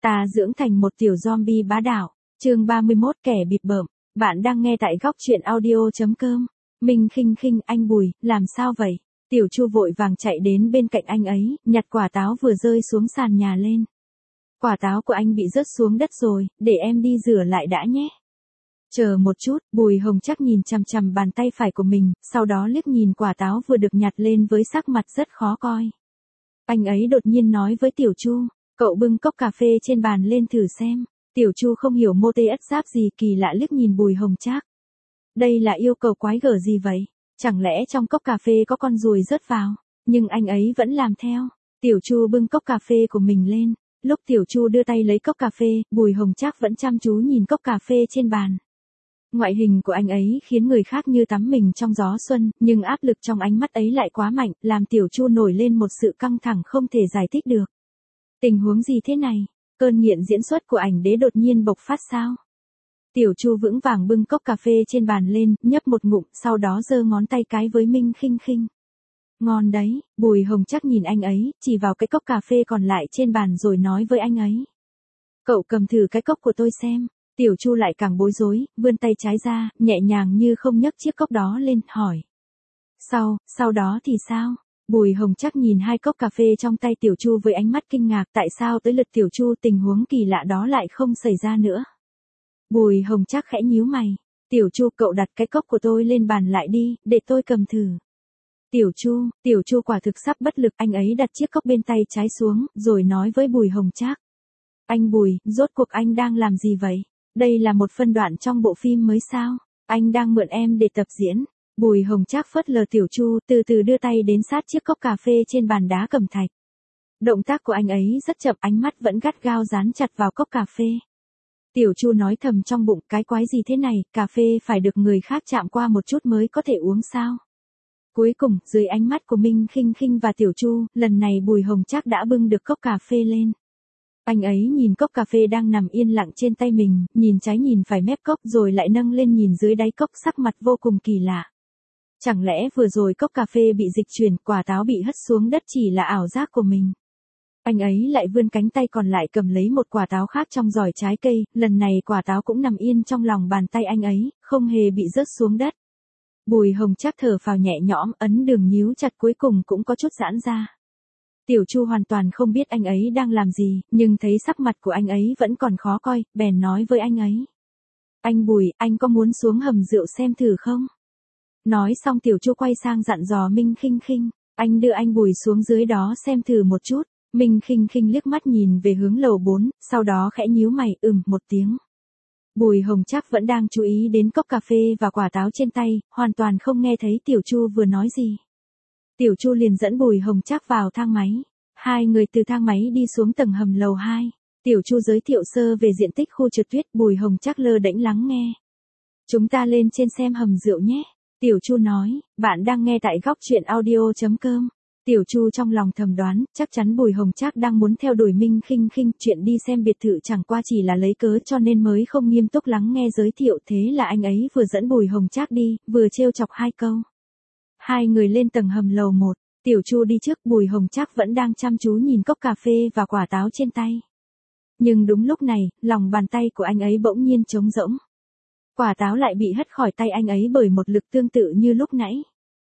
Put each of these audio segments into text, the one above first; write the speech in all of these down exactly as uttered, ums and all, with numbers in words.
Ta dưỡng thành một tiểu zombie bá đạo. Chương ba mươi mốt kẻ bịp bợm. Bạn đang nghe tại góc truyện audio chấm com. Minh khinh khinh, anh Bùi, làm sao vậy? Tiểu Chu vội vàng chạy đến bên cạnh anh ấy, nhặt quả táo vừa rơi xuống sàn nhà lên. Quả táo của anh bị rớt xuống đất rồi, để em đi rửa lại đã nhé. Chờ một chút, Bùi Hồng Trác nhìn chằm chằm bàn tay phải của mình, sau đó liếc nhìn quả táo vừa được nhặt lên với sắc mặt rất khó coi. Anh ấy đột nhiên nói với Tiểu Chu, cậu bưng cốc cà phê trên bàn lên thử xem. Tiểu Chu không hiểu mô tê ất giáp gì, kỳ lạ liếc nhìn Bùi Hồng Trác. Đây là yêu cầu quái gở gì vậy? Chẳng lẽ trong cốc cà phê có con ruồi rớt vào? Nhưng anh ấy vẫn làm theo. Tiểu Chu bưng cốc cà phê của mình lên. Lúc Tiểu Chu đưa tay lấy cốc cà phê, Bùi Hồng Trác vẫn chăm chú nhìn cốc cà phê trên bàn. Ngoại hình của anh ấy khiến người khác như tắm mình trong gió xuân, nhưng áp lực trong ánh mắt ấy lại quá mạnh, làm Tiểu Chu nổi lên một sự căng thẳng không thể giải thích được. Tình huống gì thế này? Cơn nghiện diễn xuất của ảnh đế đột nhiên bộc phát sao? Tiểu Chu vững vàng bưng cốc cà phê trên bàn lên, nhấp một ngụm, sau đó giơ ngón tay cái với Minh khinh khinh. Ngon đấy, Bùi Hồng Trác nhìn anh ấy, chỉ vào cái cốc cà phê còn lại trên bàn rồi nói với anh ấy. Cậu cầm thử cái cốc của tôi xem. Tiểu Chu lại càng bối rối, vươn tay trái ra, nhẹ nhàng như không nhấc chiếc cốc đó lên, hỏi. Sau, sau đó thì sao? Bùi Hồng Trác nhìn hai cốc cà phê trong tay Tiểu Chu với ánh mắt kinh ngạc, tại sao tới lượt Tiểu Chu tình huống kỳ lạ đó lại không xảy ra nữa. Bùi Hồng Trác khẽ nhíu mày. Tiểu Chu, cậu đặt cái cốc của tôi lên bàn lại đi, để tôi cầm thử. Tiểu Chu, Tiểu Chu quả thực sắp bất lực, anh ấy đặt chiếc cốc bên tay trái xuống, rồi nói với Bùi Hồng Trác. Anh Bùi, rốt cuộc anh đang làm gì vậy? Đây là một phân đoạn trong bộ phim mới sao? Anh đang mượn em để tập diễn. Bùi Hồng Trác phớt lờ Tiểu Chu, từ từ đưa tay đến sát chiếc cốc cà phê trên bàn đá cẩm thạch. Động tác của anh ấy rất chậm, ánh mắt vẫn gắt gao dán chặt vào cốc cà phê. Tiểu Chu nói thầm trong bụng, cái quái gì thế này, cà phê phải được người khác chạm qua một chút mới có thể uống sao? Cuối cùng, dưới ánh mắt của Minh khinh khinh và Tiểu Chu, lần này Bùi Hồng Trác đã bưng được cốc cà phê lên. Anh ấy nhìn cốc cà phê đang nằm yên lặng trên tay mình, nhìn trái nhìn phải mép cốc rồi lại nâng lên nhìn dưới đáy cốc, sắc mặt vô cùng kỳ lạ. Chẳng lẽ vừa rồi cốc cà phê bị dịch chuyển, quả táo bị hất xuống đất chỉ là ảo giác của mình? Anh ấy lại vươn cánh tay còn lại cầm lấy một quả táo khác trong giỏ trái cây, lần này quả táo cũng nằm yên trong lòng bàn tay anh ấy, không hề bị rớt xuống đất. Bùi Hồng Trác thở phào nhẹ nhõm, ấn đường nhíu chặt cuối cùng cũng có chút giãn ra. Tiểu Chu hoàn toàn không biết anh ấy đang làm gì, nhưng thấy sắc mặt của anh ấy vẫn còn khó coi, bèn nói với anh ấy. Anh Bùi, anh có muốn xuống hầm rượu xem thử không? Nói xong Tiểu Chu quay sang dặn dò Minh khinh khinh, anh đưa anh Bùi xuống dưới đó xem thử một chút. Minh khinh khinh liếc mắt nhìn về hướng lầu bốn, sau đó khẽ nhíu mày, ừm một tiếng. Bùi Hồng Trác vẫn đang chú ý đến cốc cà phê và quả táo trên tay, hoàn toàn không nghe thấy Tiểu Chu vừa nói gì. Tiểu Chu liền dẫn Bùi Hồng Trác vào thang máy. Hai người từ thang máy đi xuống tầng hầm lầu hai. Tiểu Chu giới thiệu sơ về diện tích khu trượt tuyết, Bùi Hồng Trác lơ đễnh lắng nghe. Chúng ta lên trên xem hầm rượu nhé. Tiểu Chu nói, bạn đang nghe tại góc truyện audio chấm com. Tiểu Chu trong lòng thầm đoán, chắc chắn Bùi Hồng Trác đang muốn theo đuổi Minh khinh khinh, chuyện đi xem biệt thự chẳng qua chỉ là lấy cớ cho nên mới không nghiêm túc lắng nghe giới thiệu, thế là anh ấy vừa dẫn Bùi Hồng Trác đi, vừa trêu chọc hai câu. Hai người lên tầng hầm lầu một, Tiểu Chu đi trước, Bùi Hồng Trác vẫn đang chăm chú nhìn cốc cà phê và quả táo trên tay. Nhưng đúng lúc này, lòng bàn tay của anh ấy bỗng nhiên trống rỗng. Quả táo lại bị hất khỏi tay anh ấy bởi một lực tương tự như lúc nãy.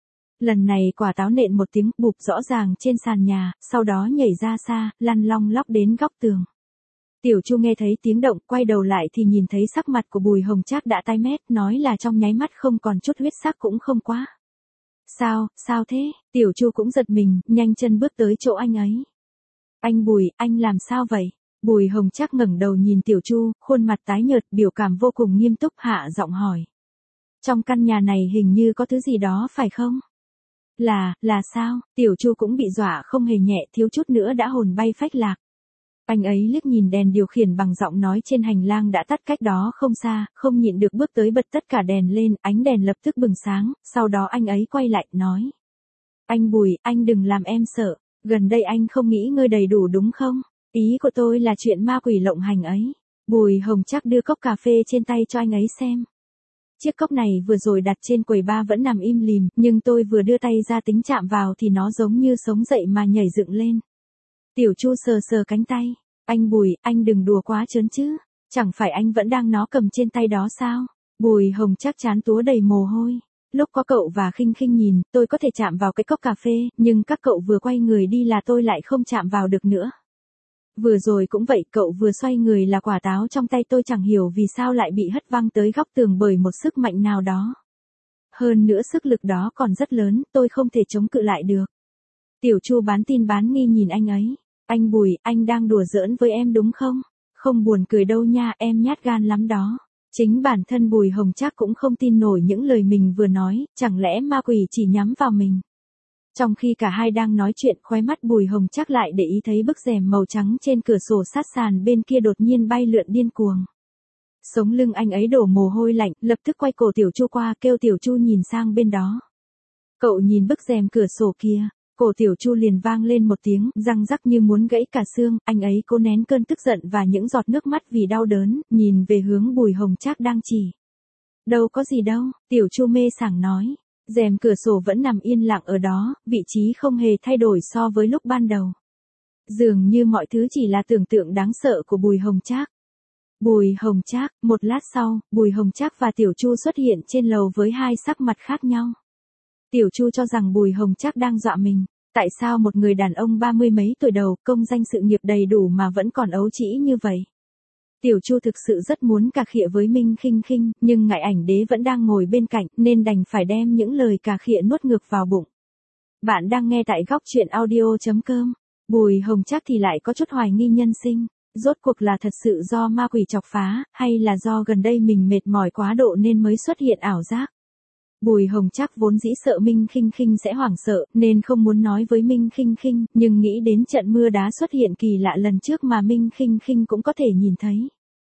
Lần này quả táo nện một tiếng bụp rõ ràng trên sàn nhà, sau đó nhảy ra xa, lăn long lóc đến góc tường. Tiểu Chu nghe thấy tiếng động, quay đầu lại thì nhìn thấy sắc mặt của Bùi Hồng Trác đã tái mét, nói là trong nháy mắt không còn chút huyết sắc cũng không quá. Sao, sao thế? Tiểu Chu cũng giật mình, nhanh chân bước tới chỗ anh ấy. Anh Bùi, anh làm sao vậy? Bùi Hồng Trác ngẩng đầu nhìn Tiểu Chu, khuôn mặt tái nhợt, biểu cảm vô cùng nghiêm túc, hạ giọng hỏi. Trong căn nhà này hình như có thứ gì đó phải không? Là, là sao? Tiểu Chu cũng bị dọa không hề nhẹ, thiếu chút nữa đã hồn bay phách lạc. Anh ấy liếc nhìn đèn điều khiển bằng giọng nói trên hành lang đã tắt cách đó không xa, không nhịn được bước tới bật tất cả đèn lên, ánh đèn lập tức bừng sáng, sau đó anh ấy quay lại, nói. Anh Bùi, anh đừng làm em sợ, gần đây anh không nghỉ ngơi đầy đủ đúng không? Ý của tôi là chuyện ma quỷ lộng hành ấy. Bùi Hồng Trác đưa cốc cà phê trên tay cho anh ấy xem. Chiếc cốc này vừa rồi đặt trên quầy bar vẫn nằm im lìm, nhưng tôi vừa đưa tay ra tính chạm vào thì nó giống như sống dậy mà nhảy dựng lên. Tiểu Chu sờ sờ cánh tay. Anh Bùi, anh đừng đùa quá trớn chứ. Chẳng phải anh vẫn đang nó cầm trên tay đó sao? Bùi Hồng Trác trán túa đầy mồ hôi. Lúc có cậu và Khinh Khinh nhìn, tôi có thể chạm vào cái cốc cà phê, nhưng các cậu vừa quay người đi là tôi lại không chạm vào được nữa. Vừa rồi cũng vậy, cậu vừa xoay người là quả táo trong tay tôi chẳng hiểu vì sao lại bị hất văng tới góc tường bởi một sức mạnh nào đó. Hơn nữa sức lực đó còn rất lớn, tôi không thể chống cự lại được. Tiểu Chu bán tin bán nghi nhìn anh ấy. Anh Bùi, anh đang đùa giỡn với em đúng không? Không buồn cười đâu nha, em nhát gan lắm đó. Chính bản thân Bùi Hồng Trác cũng không tin nổi những lời mình vừa nói, chẳng lẽ ma quỷ chỉ nhắm vào mình. Trong khi cả hai đang nói chuyện, khóe mắt Bùi Hồng Trác lại để ý thấy bức rèm màu trắng trên cửa sổ sát sàn bên kia đột nhiên bay lượn điên cuồng. Sống lưng anh ấy đổ mồ hôi lạnh, lập tức quay cổ Tiểu Chu qua kêu Tiểu Chu nhìn sang bên đó. Cậu nhìn bức rèm cửa sổ kia, cổ Tiểu Chu liền vang lên một tiếng, răng rắc như muốn gãy cả xương, anh ấy cố nén cơn tức giận và những giọt nước mắt vì đau đớn, nhìn về hướng Bùi Hồng Trác đang chỉ. Đâu có gì đâu, Tiểu Chu mê sảng nói. Rèm cửa sổ vẫn nằm yên lặng ở đó, vị trí không hề thay đổi so với lúc ban đầu. Dường như mọi thứ chỉ là tưởng tượng đáng sợ của Bùi Hồng Trác. Bùi Hồng Trác, một lát sau, Bùi Hồng Trác và Tiểu Chu xuất hiện trên lầu với hai sắc mặt khác nhau. Tiểu Chu cho rằng Bùi Hồng Trác đang dọa mình. Tại sao một người đàn ông ba mươi mấy tuổi đầu, công danh sự nghiệp đầy đủ mà vẫn còn ấu trĩ như vậy? Tiểu Chu thực sự rất muốn cà khịa với Minh Khinh Khinh, nhưng ngại ảnh đế vẫn đang ngồi bên cạnh, nên đành phải đem những lời cà khịa nuốt ngược vào bụng. Bạn đang nghe tại góc truyện audio chấm com. Bùi Hồng Trác thì lại có chút hoài nghi nhân sinh. Rốt cuộc là thật sự do ma quỷ chọc phá, hay là do gần đây mình mệt mỏi quá độ nên mới xuất hiện ảo giác? Bùi Hồng Trác vốn dĩ sợ Minh Khinh Khinh sẽ hoảng sợ, nên không muốn nói với Minh Khinh Khinh, nhưng nghĩ đến trận mưa đá xuất hiện kỳ lạ lần trước mà Minh Khinh Khinh cũng có thể nhìn thấy.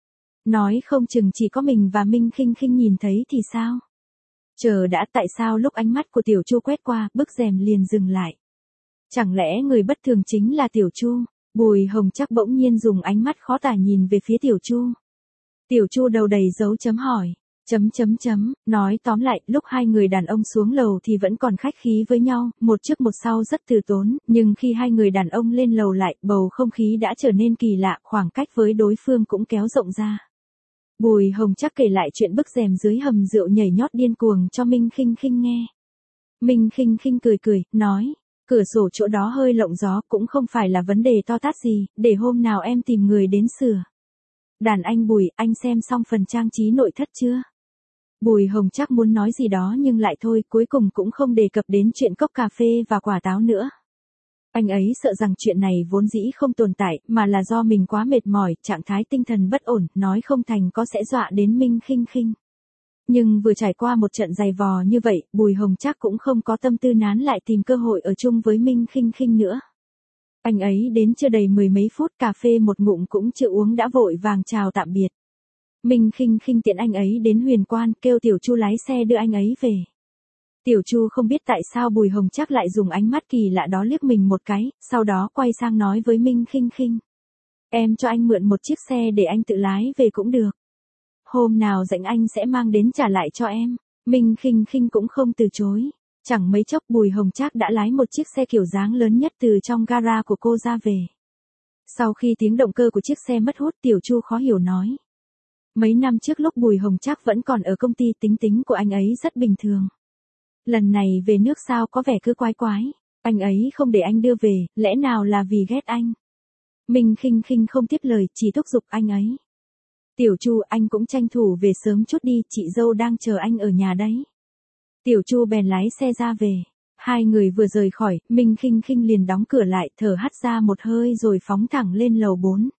Nói không chừng chỉ có mình và Minh Khinh Khinh nhìn thấy thì sao? Chờ đã, tại sao lúc ánh mắt của Tiểu Chu quét qua, bức rèm liền dừng lại? Chẳng lẽ người bất thường chính là Tiểu Chu? Bùi Hồng Trác bỗng nhiên dùng ánh mắt khó tả nhìn về phía Tiểu Chu. Tiểu Chu đầu đầy dấu chấm hỏi. Chấm chấm chấm, nói tóm lại, lúc hai người đàn ông xuống lầu thì vẫn còn khách khí với nhau, một trước một sau rất từ tốn, nhưng khi hai người đàn ông lên lầu lại, bầu không khí đã trở nên kỳ lạ, khoảng cách với đối phương cũng kéo rộng ra. Bùi Hồng Trác kể lại chuyện bức rèm dưới hầm rượu nhảy nhót điên cuồng cho Minh Khinh Khinh nghe. Minh Khinh Khinh cười cười, nói, cửa sổ chỗ đó hơi lộng gió, cũng không phải là vấn đề to tát gì, để hôm nào em tìm người đến sửa. Đàn anh Bùi, anh xem xong phần trang trí nội thất chưa? Bùi Hồng Trác muốn nói gì đó nhưng lại thôi, cuối cùng cũng không đề cập đến chuyện cốc cà phê và quả táo nữa. Anh ấy sợ rằng chuyện này vốn dĩ không tồn tại, mà là do mình quá mệt mỏi, trạng thái tinh thần bất ổn, nói không thành có sẽ dọa đến Minh Khinh Khinh. Nhưng vừa trải qua một trận dày vò như vậy, Bùi Hồng Trác cũng không có tâm tư nán lại tìm cơ hội ở chung với Minh Khinh Khinh nữa. Anh ấy đến chưa đầy mười mấy phút, cà phê một ngụm cũng chưa uống đã vội vàng chào tạm biệt. Minh Khinh Khinh tiện anh ấy đến Huyền Quan, kêu Tiểu Chu lái xe đưa anh ấy về. Tiểu Chu không biết tại sao Bùi Hồng Trác lại dùng ánh mắt kỳ lạ đó liếc mình một cái, sau đó quay sang nói với Minh Khinh Khinh. Em cho anh mượn một chiếc xe để anh tự lái về cũng được. Hôm nào rảnh anh sẽ mang đến trả lại cho em. Minh Khinh Khinh cũng không từ chối. Chẳng mấy chốc Bùi Hồng Trác đã lái một chiếc xe kiểu dáng lớn nhất từ trong gara của cô ra về. Sau khi tiếng động cơ của chiếc xe mất hút, Tiểu Chu khó hiểu nói. Mấy năm trước lúc Bùi Hồng Trác vẫn còn ở công ty, tính tính của anh ấy rất bình thường. Lần này về nước sao có vẻ cứ quái quái. Anh ấy không để anh đưa về, lẽ nào là vì ghét anh? Minh Khinh Khinh không tiếp lời, chỉ thúc giục anh ấy. Tiểu Chu, anh cũng tranh thủ về sớm chút đi, chị dâu đang chờ anh ở nhà đấy. Tiểu Chu bèn lái xe ra về. Hai người vừa rời khỏi, Minh Khinh Khinh liền đóng cửa lại, thở hắt ra một hơi rồi phóng thẳng lên lầu bốn.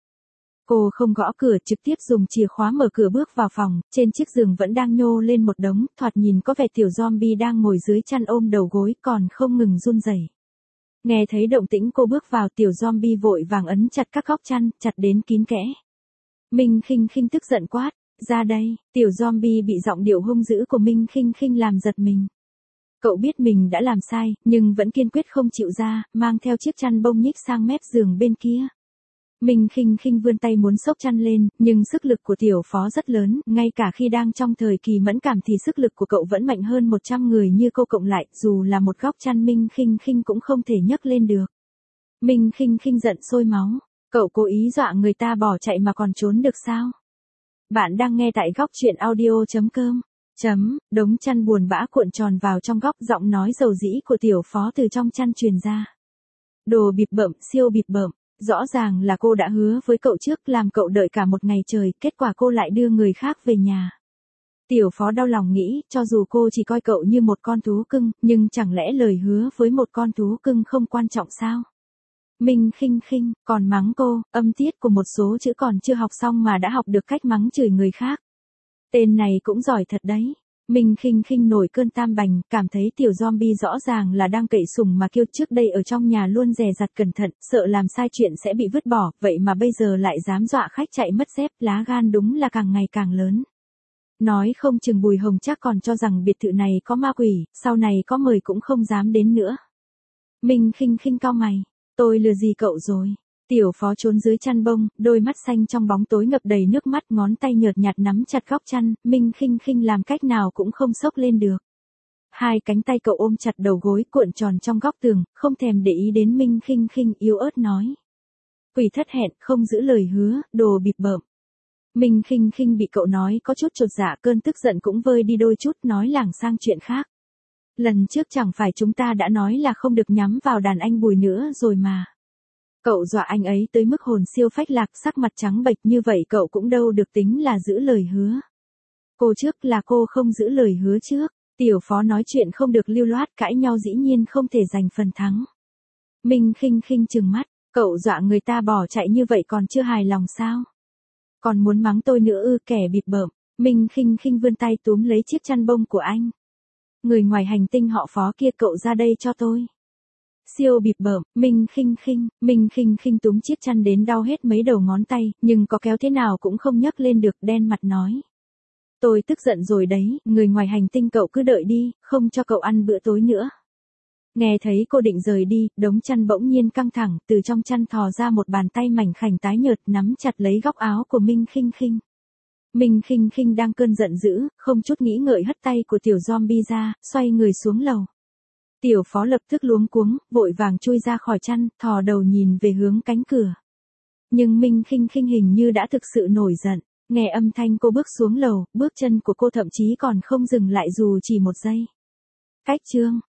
Cô không gõ cửa, trực tiếp dùng chìa khóa mở cửa bước vào phòng, trên chiếc giường vẫn đang nhô lên một đống, thoạt nhìn có vẻ tiểu zombie đang ngồi dưới chăn ôm đầu gối còn không ngừng run rẩy. Nghe thấy động tĩnh cô bước vào, tiểu zombie vội vàng ấn chặt các góc chăn, chặt đến kín kẽ. Minh Khinh Khinh tức giận quát, ra đây, tiểu zombie bị giọng điệu hung dữ của Minh Khinh Khinh làm giật mình. Cậu biết mình đã làm sai, nhưng vẫn kiên quyết không chịu ra, mang theo chiếc chăn bông nhích sang mép giường bên kia. Minh Khinh Khinh vươn tay muốn xốc chăn lên, nhưng sức lực của tiểu phó rất lớn, ngay cả khi đang trong thời kỳ mẫn cảm thì sức lực của cậu vẫn mạnh hơn một trăm người như cô cộng lại, dù là một góc chăn Minh Khinh Khinh cũng không thể nhấc lên được. Minh Khinh Khinh giận sôi máu. Cậu cố ý dọa người ta bỏ chạy mà còn trốn được sao? Bạn đang nghe tại góc chuyện audio.com. Chấm, đống chăn buồn bã cuộn tròn vào trong góc, giọng nói dầu dĩ của tiểu phó từ trong chăn truyền ra. Đồ bịp bợm, siêu bịp bợm. Rõ ràng là cô đã hứa với cậu trước làm cậu đợi cả một ngày trời, kết quả cô lại đưa người khác về nhà. Tiểu phó đau lòng nghĩ, cho dù cô chỉ coi cậu như một con thú cưng, nhưng chẳng lẽ lời hứa với một con thú cưng không quan trọng sao? Minh khinh khinh, còn mắng cô, âm tiết của một số chữ còn chưa học xong mà đã học được cách mắng chửi người khác. Tên này cũng giỏi thật đấy. Minh khinh khinh nổi cơn tam bành, cảm thấy tiểu zombie rõ ràng là đang cậy sùng mà kêu, trước đây ở trong nhà luôn dè dặt cẩn thận, sợ làm sai chuyện sẽ bị vứt bỏ, vậy mà bây giờ lại dám dọa khách chạy mất dép, lá gan đúng là càng ngày càng lớn. Nói không chừng Bùi Hồng chắc còn cho rằng biệt thự này có ma quỷ, sau này có mời cũng không dám đến nữa. Minh khinh khinh cau mày, tôi lừa gì cậu rồi? Tiểu phó trốn dưới chăn bông, đôi mắt xanh trong bóng tối ngập đầy nước mắt, ngón tay nhợt nhạt nắm chặt góc chăn, Minh khinh khinh làm cách nào cũng không xốc lên được. Hai cánh tay cậu ôm chặt đầu gối cuộn tròn trong góc tường, không thèm để ý đến Minh khinh khinh, yếu ớt nói. Quỷ thất hẹn, không giữ lời hứa, đồ bịp bợm. Minh khinh khinh bị cậu nói có chút chột dạ, cơn tức giận cũng vơi đi đôi chút, nói lảng sang chuyện khác. Lần trước chẳng phải chúng ta đã nói là không được nhắm vào đàn anh Bùi nữa rồi mà. Cậu dọa anh ấy tới mức hồn siêu phách lạc, sắc mặt trắng bệch như vậy cậu cũng đâu được tính là giữ lời hứa. Cô trước là cô không giữ lời hứa trước. Tiểu phó nói chuyện không được lưu loát, cãi nhau dĩ nhiên không thể giành phần thắng. Minh khinh khinh trừng mắt, cậu dọa người ta bỏ chạy như vậy còn chưa hài lòng sao? Còn muốn mắng tôi nữa ư, kẻ bịp bợm. Minh khinh khinh vươn tay túm lấy chiếc chăn bông của anh. Người ngoài hành tinh họ Phó kia, cậu ra đây cho tôi. Siêu bịp bợm, Minh khinh khinh, Minh khinh khinh túm chiếc chăn đến đau hết mấy đầu ngón tay, nhưng có kéo thế nào cũng không nhấc lên được, đen mặt nói. Tôi tức giận rồi đấy, người ngoài hành tinh cậu cứ đợi đi, không cho cậu ăn bữa tối nữa. Nghe thấy cô định rời đi, đống chăn bỗng nhiên căng thẳng, từ trong chăn thò ra một bàn tay mảnh khảnh tái nhợt nắm chặt lấy góc áo của Minh khinh khinh. Minh khinh khinh đang cơn giận dữ, không chút nghĩ ngợi hất tay của tiểu zombie ra, xoay người xuống lầu. Tiểu phó lập tức luống cuống, vội vàng chui ra khỏi chăn, thò đầu nhìn về hướng cánh cửa. Nhưng Minh khinh khinh hình như đã thực sự nổi giận, nghe âm thanh cô bước xuống lầu, bước chân của cô thậm chí còn không dừng lại dù chỉ một giây. Cách chương